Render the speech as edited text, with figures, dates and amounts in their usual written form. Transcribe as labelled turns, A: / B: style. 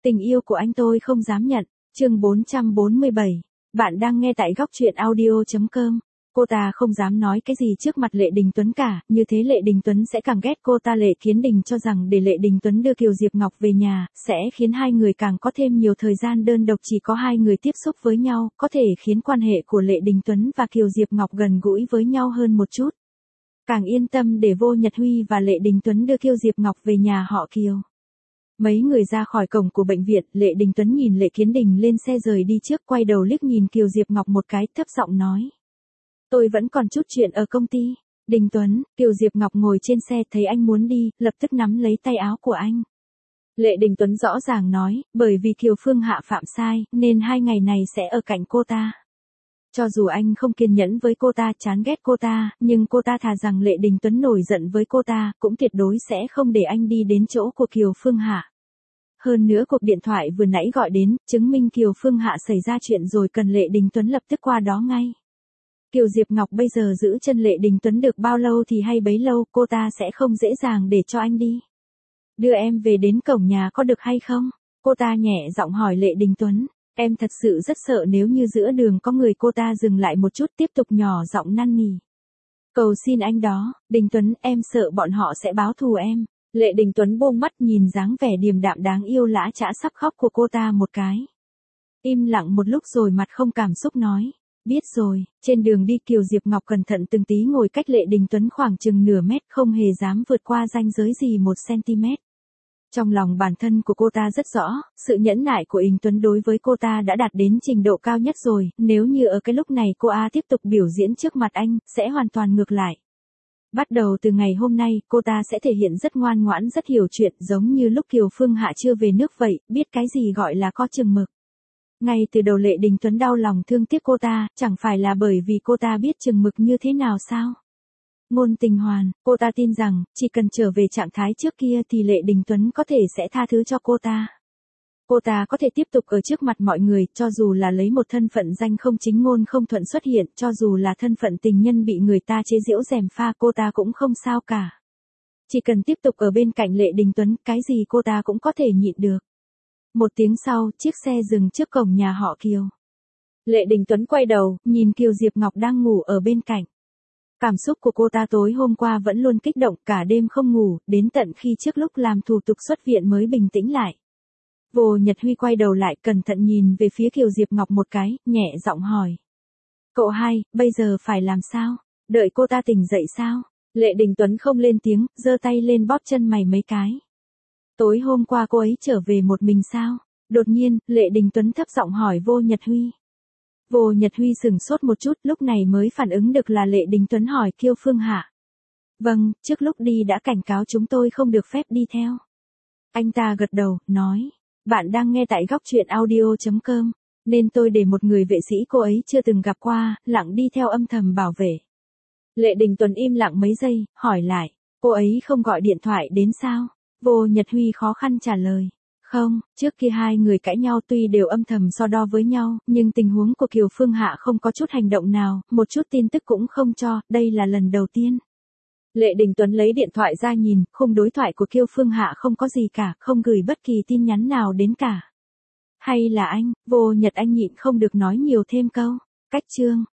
A: Tình yêu của anh tôi không dám nhận. Chương 447. Bạn đang nghe tại góc truyện audio.com. Cô ta không dám nói cái gì trước mặt Lệ Đình Tuấn cả, như thế Lệ Đình Tuấn sẽ càng ghét cô ta. Lệ Kiến Đình cho rằng để Lệ Đình Tuấn đưa Kiều Diệp Ngọc về nhà, sẽ khiến hai người càng có thêm nhiều thời gian đơn độc, chỉ có hai người tiếp xúc với nhau, có thể khiến quan hệ của Lệ Đình Tuấn và Kiều Diệp Ngọc gần gũi với nhau hơn một chút. Càng yên tâm để Vô Nhật Huy và Lệ Đình Tuấn đưa Kiều Diệp Ngọc về nhà họ Kiều. Mấy người ra khỏi cổng của bệnh viện, Lệ Đình Tuấn nhìn Lệ Kiến Đình lên xe rời đi trước, quay đầu liếc nhìn Kiều Diệp Ngọc một cái, thấp giọng nói. Tôi vẫn còn chút chuyện ở công ty. Đình Tuấn, Kiều Diệp Ngọc ngồi trên xe thấy anh muốn đi, lập tức nắm lấy tay áo của anh. Lệ Đình Tuấn rõ ràng nói, bởi vì Kiều Phương Hạ phạm sai, nên 2 ngày này sẽ ở cạnh cô ta. Cho dù anh không kiên nhẫn với cô ta, chán ghét cô ta, nhưng cô ta thà rằng Lệ Đình Tuấn nổi giận với cô ta, cũng tuyệt đối sẽ không để anh đi đến chỗ của Kiều Phương Hạ. Hơn nữa cuộc điện thoại vừa nãy gọi đến, chứng minh Kiều Phương Hạ xảy ra chuyện rồi, cần Lệ Đình Tuấn lập tức qua đó ngay. Kiều Diệp Ngọc bây giờ giữ chân Lệ Đình Tuấn được bao lâu thì hay bấy lâu, cô ta sẽ không dễ dàng để cho anh đi. Đưa em về đến cổng nhà có được hay không? Cô ta nhẹ giọng hỏi Lệ Đình Tuấn. Em thật sự rất sợ nếu như giữa đường có người. Cô ta dừng lại một chút, tiếp tục nhỏ giọng năn nỉ. Cầu xin anh đó, Đình Tuấn, em sợ bọn họ sẽ báo thù em. Lệ Đình Tuấn buông mắt nhìn dáng vẻ điềm đạm đáng yêu lã chã sắp khóc của cô ta một cái. Im lặng một lúc rồi mặt không cảm xúc nói. Biết rồi. Trên đường đi Kiều Diệp Ngọc cẩn thận từng tí ngồi cách Lệ Đình Tuấn khoảng chừng nửa mét, không hề dám vượt qua ranh giới gì 1 cm. Trong lòng bản thân của cô ta rất rõ, sự nhẫn nại của Đình Tuấn đối với cô ta đã đạt đến trình độ cao nhất rồi, nếu như ở cái lúc này cô tiếp tục biểu diễn trước mặt anh, sẽ hoàn toàn ngược lại. Bắt đầu từ ngày hôm nay, cô ta sẽ thể hiện rất ngoan ngoãn, rất hiểu chuyện, giống như lúc Kiều Phương Hạ chưa về nước vậy, biết cái gì gọi là có chừng mực. Ngay từ đầu Lệ Đình Tuấn đau lòng thương tiếc cô ta, chẳng phải là bởi vì cô ta biết chừng mực như thế nào sao? Ngôn Tình Hoàn, cô ta tin rằng, chỉ cần trở về trạng thái trước kia thì Lệ Đình Tuấn có thể sẽ tha thứ cho cô ta. Cô ta có thể tiếp tục ở trước mặt mọi người, cho dù là lấy một thân phận danh không chính ngôn không thuận xuất hiện, cho dù là thân phận tình nhân bị người ta chế giễu gièm pha, cô ta cũng không sao cả. Chỉ cần tiếp tục ở bên cạnh Lệ Đình Tuấn, cái gì cô ta cũng có thể nhịn được. Một tiếng sau, chiếc xe dừng trước cổng nhà họ Kiều. Lệ Đình Tuấn quay đầu, nhìn Kiều Diệp Ngọc đang ngủ ở bên cạnh. Cảm xúc của cô ta tối hôm qua vẫn luôn kích động, cả đêm không ngủ, đến tận khi trước lúc làm thủ tục xuất viện mới bình tĩnh lại. Vô Nhật Huy quay đầu lại, cẩn thận nhìn về phía Kiều Diệp Ngọc một cái, nhẹ giọng hỏi. Cậu hai, bây giờ phải làm sao? Đợi cô ta tỉnh dậy sao? Lệ Đình Tuấn không lên tiếng, giơ tay lên bóp chân mày mấy cái. Tối hôm qua cô ấy trở về một mình sao? Đột nhiên, Lệ Đình Tuấn thấp giọng hỏi Vô Nhật Huy. Vô Nhật Huy sửng sốt một chút, lúc này mới phản ứng được là Lệ Đình Tuấn hỏi Kiều Phương Hạ. Vâng, trước lúc đi đã cảnh cáo chúng tôi không được phép đi theo. Anh ta gật đầu, nói. Bạn đang nghe tại góc truyện audio.com, nên tôi để một người vệ sĩ cô ấy chưa từng gặp qua, lặng đi theo âm thầm bảo vệ. Lệ Đình Tuấn im lặng mấy giây, hỏi lại. Cô ấy không gọi điện thoại đến sao? Vô Nhật Huy khó khăn trả lời. Không, trước kia hai người cãi nhau tuy đều âm thầm so đo với nhau, nhưng tình huống của Kiều Phương Hạ không có chút hành động nào, một chút tin tức cũng không cho, đây là lần đầu tiên. Lệ Đình Tuấn lấy điện thoại ra nhìn, khung đối thoại của Kiều Phương Hạ không có gì cả, không gửi bất kỳ tin nhắn nào đến cả. Hay là anh, Vô Nhật anh nhịn không được nói nhiều thêm câu. Cách chương.